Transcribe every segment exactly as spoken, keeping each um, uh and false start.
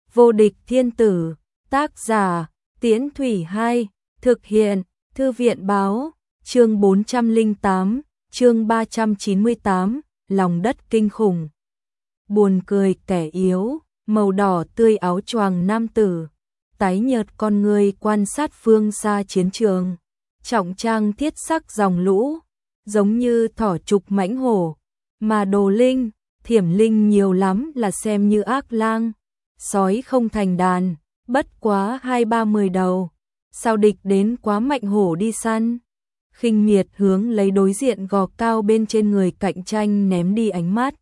Vô địch thiên tử, tác giả, Tiễn Thủy hai, thực hiện, Thư viện báo, chương bốn trăm lẻ tám, chương ba trăm chín mươi tám, lòng đất kinh khủng. Buồn cười kẻ yếu, màu đỏ tươi áo choàng nam tử, tái nhợt con người quan sát phương xa chiến trường, trọng trang thiết sắc dòng lũ, giống như thỏ trục mãnh hổ, mà đồ linh, thiểm linh nhiều lắm là xem như ác lang, sói không thành đàn, bất quá hai ba mười đầu, sao địch đến quá mạnh hổ đi săn. Khinh miệt hướng lấy đối diện gò cao bên trên người cạnh tranh ném đi ánh mắt.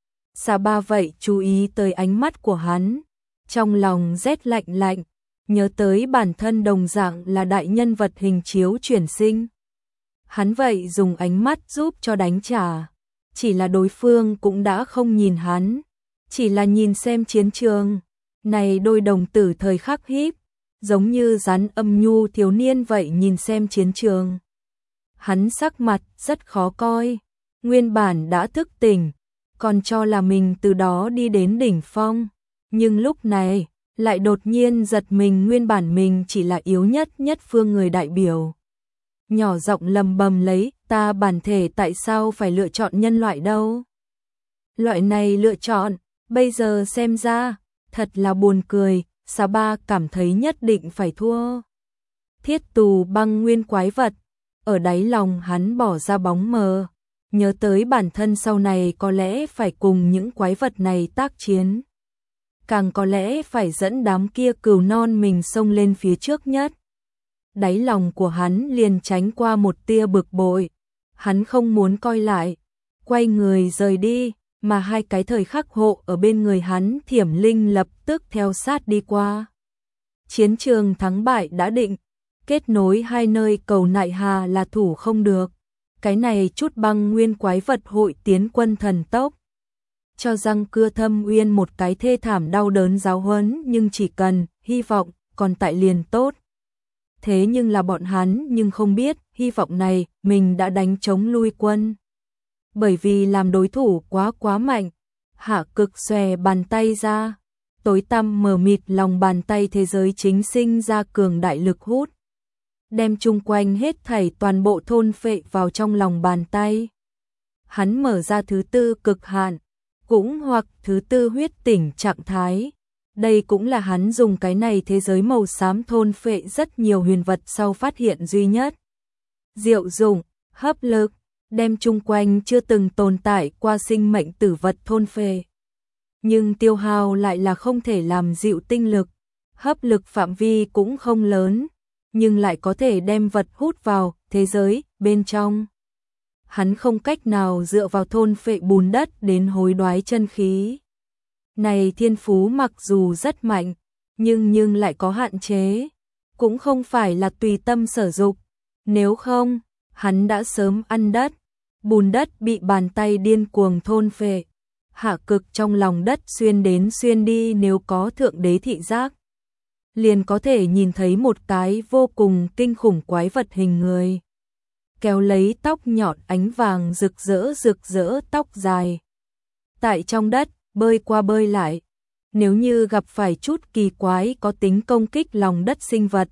Sa Ba vậy chú ý tới ánh mắt của hắn, trong lòng rét lạnh lạnh, nhớ tới bản thân đồng dạng là đại nhân vật hình chiếu chuyển sinh. Hắn vậy dùng ánh mắt giúp cho đánh trả, chỉ là đối phương cũng đã không nhìn hắn, chỉ là nhìn xem chiến trường. Này đôi đồng tử thời khắc híp, giống như rắn âm nhu thiếu niên vậy nhìn xem chiến trường. Hắn sắc mặt rất khó coi, nguyên bản đã thức tỉnh, còn cho là mình từ đó đi đến đỉnh phong, nhưng lúc này lại đột nhiên giật mình, nguyên bản mình chỉ là yếu nhất nhất phương người đại biểu. Nhỏ giọng lầm bầm lấy, ta bản thể tại sao phải lựa chọn nhân loại đâu? Loại này lựa chọn, bây giờ xem ra, thật là buồn cười. Sa Ba cảm thấy nhất định phải thua. Thiết tù băng nguyên quái vật, ở đáy lòng hắn bỏ ra bóng mờ, nhớ tới bản thân sau này có lẽ phải cùng những quái vật này tác chiến. Càng có lẽ phải dẫn đám kia cừu non mình xông lên phía trước nhất. Đáy lòng của hắn liền tránh qua một tia bực bội, hắn không muốn coi lại, quay người rời đi, mà hai cái thời khắc hộ ở bên người hắn thiểm linh lập tức theo sát đi qua. Chiến trường thắng bại đã định, kết nối hai nơi cầu nại hà là thủ không được, cái này chút băng nguyên quái vật hội tiến quân thần tốc. Cho răng cưa Thâm Uyên một cái thê thảm đau đớn giáo huấn, nhưng chỉ cần hy vọng còn tại liền tốt. Thế nhưng là bọn hắn nhưng không biết, hy vọng này mình đã đánh chống lui quân. Bởi vì làm đối thủ quá quá mạnh, Hạ Cực xòe bàn tay ra, tối tăm mờ mịt lòng bàn tay thế giới chính sinh ra cường đại lực hút, đem chung quanh hết thảy toàn bộ thôn phệ vào trong lòng bàn tay. Hắn mở ra thứ tư cực hạn, cũng hoặc thứ tư huyết tỉnh trạng thái. Đây cũng là hắn dùng cái này thế giới màu xám thôn phệ rất nhiều huyền vật sau phát hiện duy nhất. Diệu dụng, hấp lực, đem chung quanh chưa từng tồn tại qua sinh mệnh tử vật thôn phệ. Nhưng tiêu hao lại là không thể làm dịu tinh lực, hấp lực phạm vi cũng không lớn, nhưng lại có thể đem vật hút vào thế giới bên trong. Hắn không cách nào dựa vào thôn phệ bùn đất đến hối đoái chân khí. Này thiên phú mặc dù rất mạnh, nhưng nhưng lại có hạn chế, cũng không phải là tùy tâm sở dục, nếu không, hắn đã sớm ăn đất. Bùn đất bị bàn tay điên cuồng thôn phệ, Hạ Cực trong lòng đất xuyên đến xuyên đi, nếu có thượng đế thị giác, liền có thể nhìn thấy một cái vô cùng kinh khủng quái vật hình người, kéo lấy tóc nhọn ánh vàng rực rỡ rực rỡ tóc dài, tại trong đất bơi qua bơi lại. Nếu như gặp phải chút kỳ quái có tính công kích lòng đất sinh vật,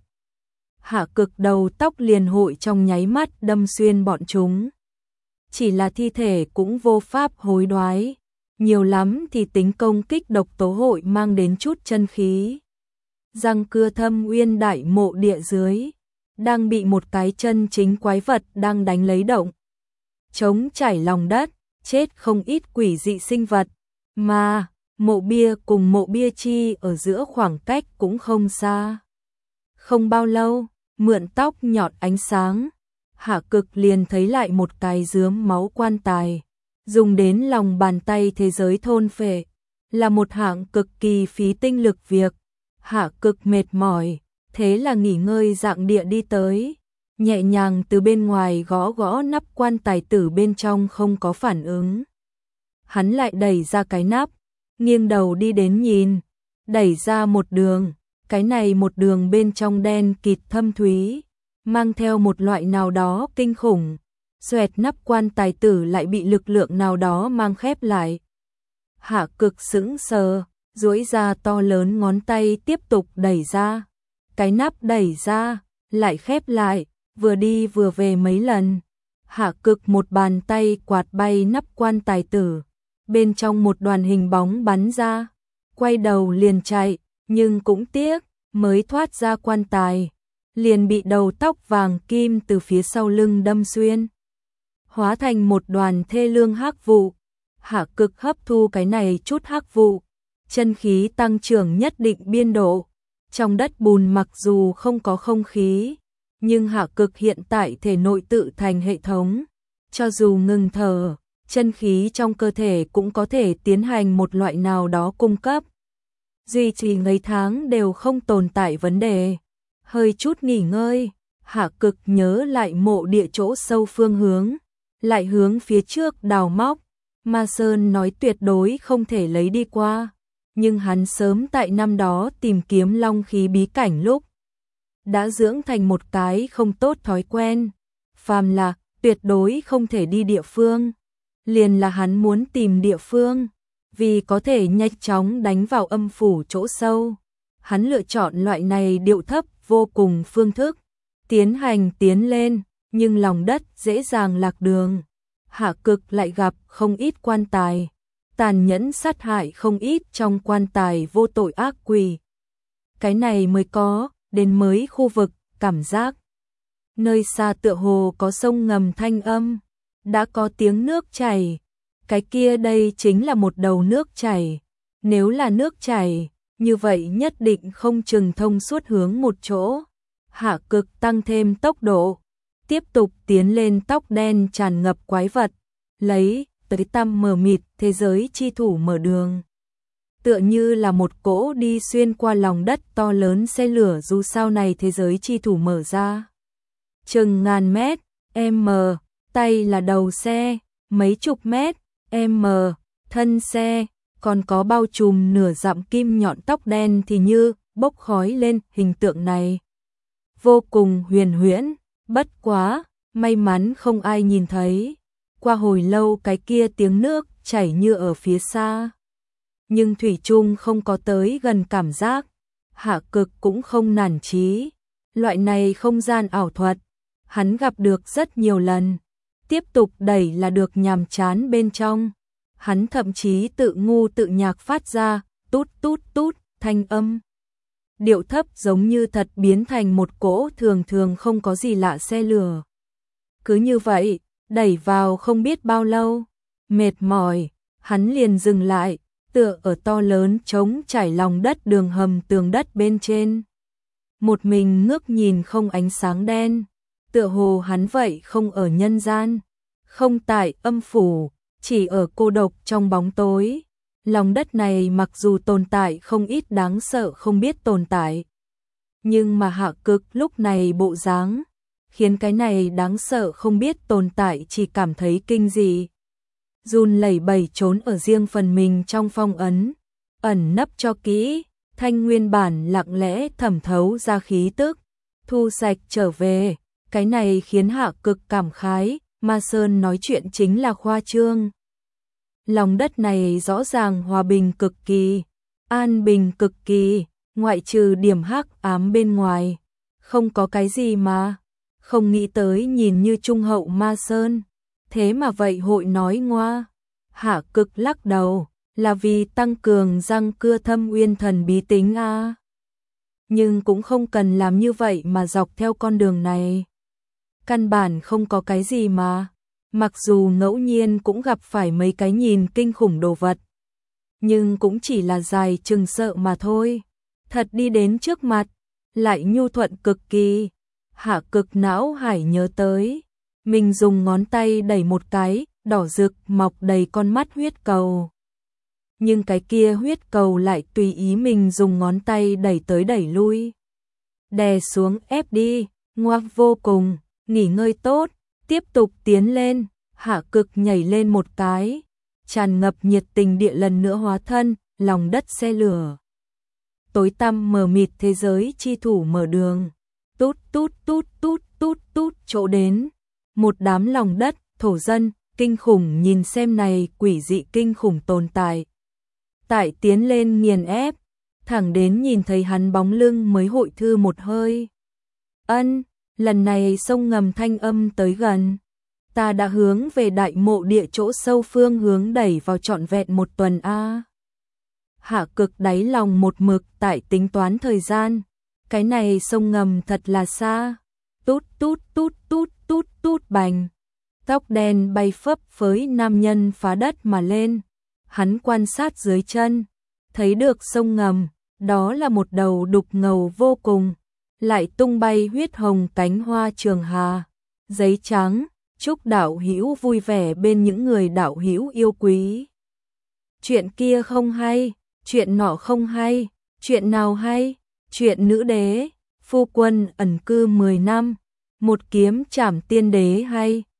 Hạ Cực đầu tóc liền hội trong nháy mắt đâm xuyên bọn chúng. Chỉ là thi thể cũng vô pháp hối đoái, nhiều lắm thì tính công kích độc tố hội mang đến chút chân khí. Răng cưa Thâm Uyên đại mộ địa dưới, đang bị một cái chân chính quái vật đang đánh lấy động. Trống chảy lòng đất, chết không ít quỷ dị sinh vật, mà mộ bia cùng mộ bia chi ở giữa khoảng cách cũng không xa. Không bao lâu, mượn tóc nhọn ánh sáng, Hạ Cực liền thấy lại một cái rướm máu quan tài, dùng đến lòng bàn tay thế giới thôn phệ, là một hạng cực kỳ phí tinh lực việc. Hạ Cực mệt mỏi, thế là nghỉ ngơi dạng địa đi tới, nhẹ nhàng từ bên ngoài gõ gõ nắp quan tài tử, bên trong không có phản ứng. Hắn lại đẩy ra cái nắp, nghiêng đầu đi đến nhìn, đẩy ra một đường, cái này một đường bên trong đen kịt thâm thúy, mang theo một loại nào đó kinh khủng. Xoẹt, nắp quan tài tử lại bị lực lượng nào đó mang khép lại. Hạ Cực sững sờ, duỗi ra to lớn ngón tay tiếp tục đẩy ra. Cái nắp đẩy ra, lại khép lại, vừa đi vừa về mấy lần. Hạ Cực một bàn tay quạt bay nắp quan tài tử, bên trong một đoàn hình bóng bắn ra, quay đầu liền chạy, nhưng cũng tiếc, mới thoát ra quan tài, liền bị đầu tóc vàng kim từ phía sau lưng đâm xuyên, hóa thành một đoàn thê lương hắc vụ. Hạ Cực hấp thu cái này chút hắc vụ, chân khí tăng trưởng nhất định biên độ. Trong đất bùn mặc dù không có không khí, nhưng Hạ Cực hiện tại thể nội tự thành hệ thống, cho dù ngừng thở, chân khí trong cơ thể cũng có thể tiến hành một loại nào đó cung cấp. Duy trì mấy tháng đều không tồn tại vấn đề. Hơi chút nghỉ ngơi, Hạ Cực nhớ lại mộ địa chỗ sâu phương hướng, lại hướng phía trước đào móc. Ma Sơn nói tuyệt đối không thể lấy đi qua, nhưng hắn sớm tại năm đó tìm kiếm long khí bí cảnh lúc đã dưỡng thành một cái không tốt thói quen, phàm là tuyệt đối không thể đi địa phương, liền là hắn muốn tìm địa phương, vì có thể nhanh chóng đánh vào âm phủ chỗ sâu. Hắn lựa chọn loại này điệu thấp vô cùng phương thức, tiến hành tiến lên, nhưng lòng đất dễ dàng lạc đường. Hạ Cực lại gặp không ít quan tài, tàn nhẫn sát hại không ít trong quan tài vô tội ác quỷ. Cái này mới có, đến mới khu vực, cảm giác. Nơi xa tựa hồ có sông ngầm thanh âm, đã có tiếng nước chảy. Cái kia đây chính là một đầu nước chảy. Nếu là nước chảy, như vậy nhất định không chừng thông suốt hướng một chỗ. Hạ Cực tăng thêm tốc độ, tiếp tục tiến lên. Tóc đen tràn ngập quái vật, lấy tới tăm mờ mịt thế giới chi thủ mở đường. Tựa như là một cỗ đi xuyên qua lòng đất to lớn xe lửa dù sao này thế giới chi thủ mở ra. Chừng ngàn mét, m, tay là đầu xe, mấy chục mét, m, thân xe, còn có bao trùm nửa dặm kim nhọn tóc đen thì như bốc khói lên. Hình tượng này vô cùng huyền huyễn, bất quá, may mắn không ai nhìn thấy. Qua hồi lâu cái kia tiếng nước chảy như ở phía xa, nhưng thủy chung không có tới gần cảm giác. Hạ Cực cũng không nản chí, loại này không gian ảo thuật, hắn gặp được rất nhiều lần, tiếp tục đẩy là được nhàm chán bên trong. Hắn thậm chí tự ngu tự nhạc phát ra tút tút tút thanh âm. Điệu thấp giống như thật biến thành một cỗ thường thường không có gì lạ xe lửa. Cứ như vậy, đẩy vào không biết bao lâu, mệt mỏi, hắn liền dừng lại, tựa ở to lớn trống trải lòng đất đường hầm tường đất bên trên. Một mình ngước nhìn không ánh sáng đen, tựa hồ hắn vậy không ở nhân gian, không tại âm phủ, chỉ ở cô độc trong bóng tối. Lòng đất này mặc dù tồn tại không ít đáng sợ không biết tồn tại, nhưng mà Hạ Cực lúc này bộ dáng khiến cái này đáng sợ không biết tồn tại chỉ cảm thấy kinh dị. Run lẩy bẩy trốn ở riêng phần mình trong phong ấn, ẩn nấp cho kỹ, thanh nguyên bản lặng lẽ thẩm thấu ra khí tức, thu sạch trở về. Cái này khiến Hạ Cực cảm khái, Ma Sơn nói chuyện chính là khoa trương. Lòng đất này rõ ràng hòa bình cực kỳ, an bình cực kỳ, ngoại trừ điểm hắc ám bên ngoài, không có cái gì mà. Không nghĩ tới nhìn như trung hậu Ma Sơn, thế mà vậy hội nói ngoa. Hạ Cực lắc đầu, là vì tăng cường răng cưa thâm uyên thần bí tính a. À. Nhưng cũng không cần làm như vậy mà dọc theo con đường này. Căn bản không có cái gì mà. Mặc dù ngẫu nhiên cũng gặp phải mấy cái nhìn kinh khủng đồ vật, nhưng cũng chỉ là dài chừng sợ mà thôi. Thật đi đến trước mặt, lại nhu thuận cực kỳ. Hạ Cực não hải nhớ tới, mình dùng ngón tay đẩy một cái, đỏ rực mọc đầy con mắt huyết cầu. Nhưng cái kia huyết cầu lại tùy ý mình dùng ngón tay đẩy tới đẩy lui. Đè xuống ép đi, ngoác vô cùng, nghỉ ngơi tốt, tiếp tục tiến lên. Hạ Cực nhảy lên một cái, tràn ngập nhiệt tình địa lần nữa hóa thân, lòng đất xe lửa. Tối tăm mờ mịt thế giới chi thủ mở đường. Tút tút tút tút tút tút chỗ đến. Một đám lòng đất, thổ dân, kinh khủng nhìn xem này quỷ dị kinh khủng tồn tại. tại tiến lên nghiền ép, thẳng đến nhìn thấy hắn bóng lưng mới hội thư một hơi. Ân, lần này sông ngầm thanh âm tới gần. Ta đã hướng về đại mộ địa chỗ sâu phương hướng đẩy vào trọn vẹn một tuần a. Hạ Cực đáy lòng một mực tại tính toán thời gian. Cái này sông ngầm thật là xa. Tút tút tút tút tút tút bành. Tóc đen bay phấp phới nam nhân phá đất mà lên. Hắn quan sát dưới chân, thấy được sông ngầm, đó là một đầu đục ngầu vô cùng, lại tung bay huyết hồng cánh hoa trường hà, giấy trắng, chúc đạo hữu vui vẻ bên những người đạo hữu yêu quý. Chuyện kia không hay, chuyện nọ không hay, chuyện nào hay, chuyện nữ đế, phu quân ẩn cư mười năm, một kiếm trảm tiên đế hay,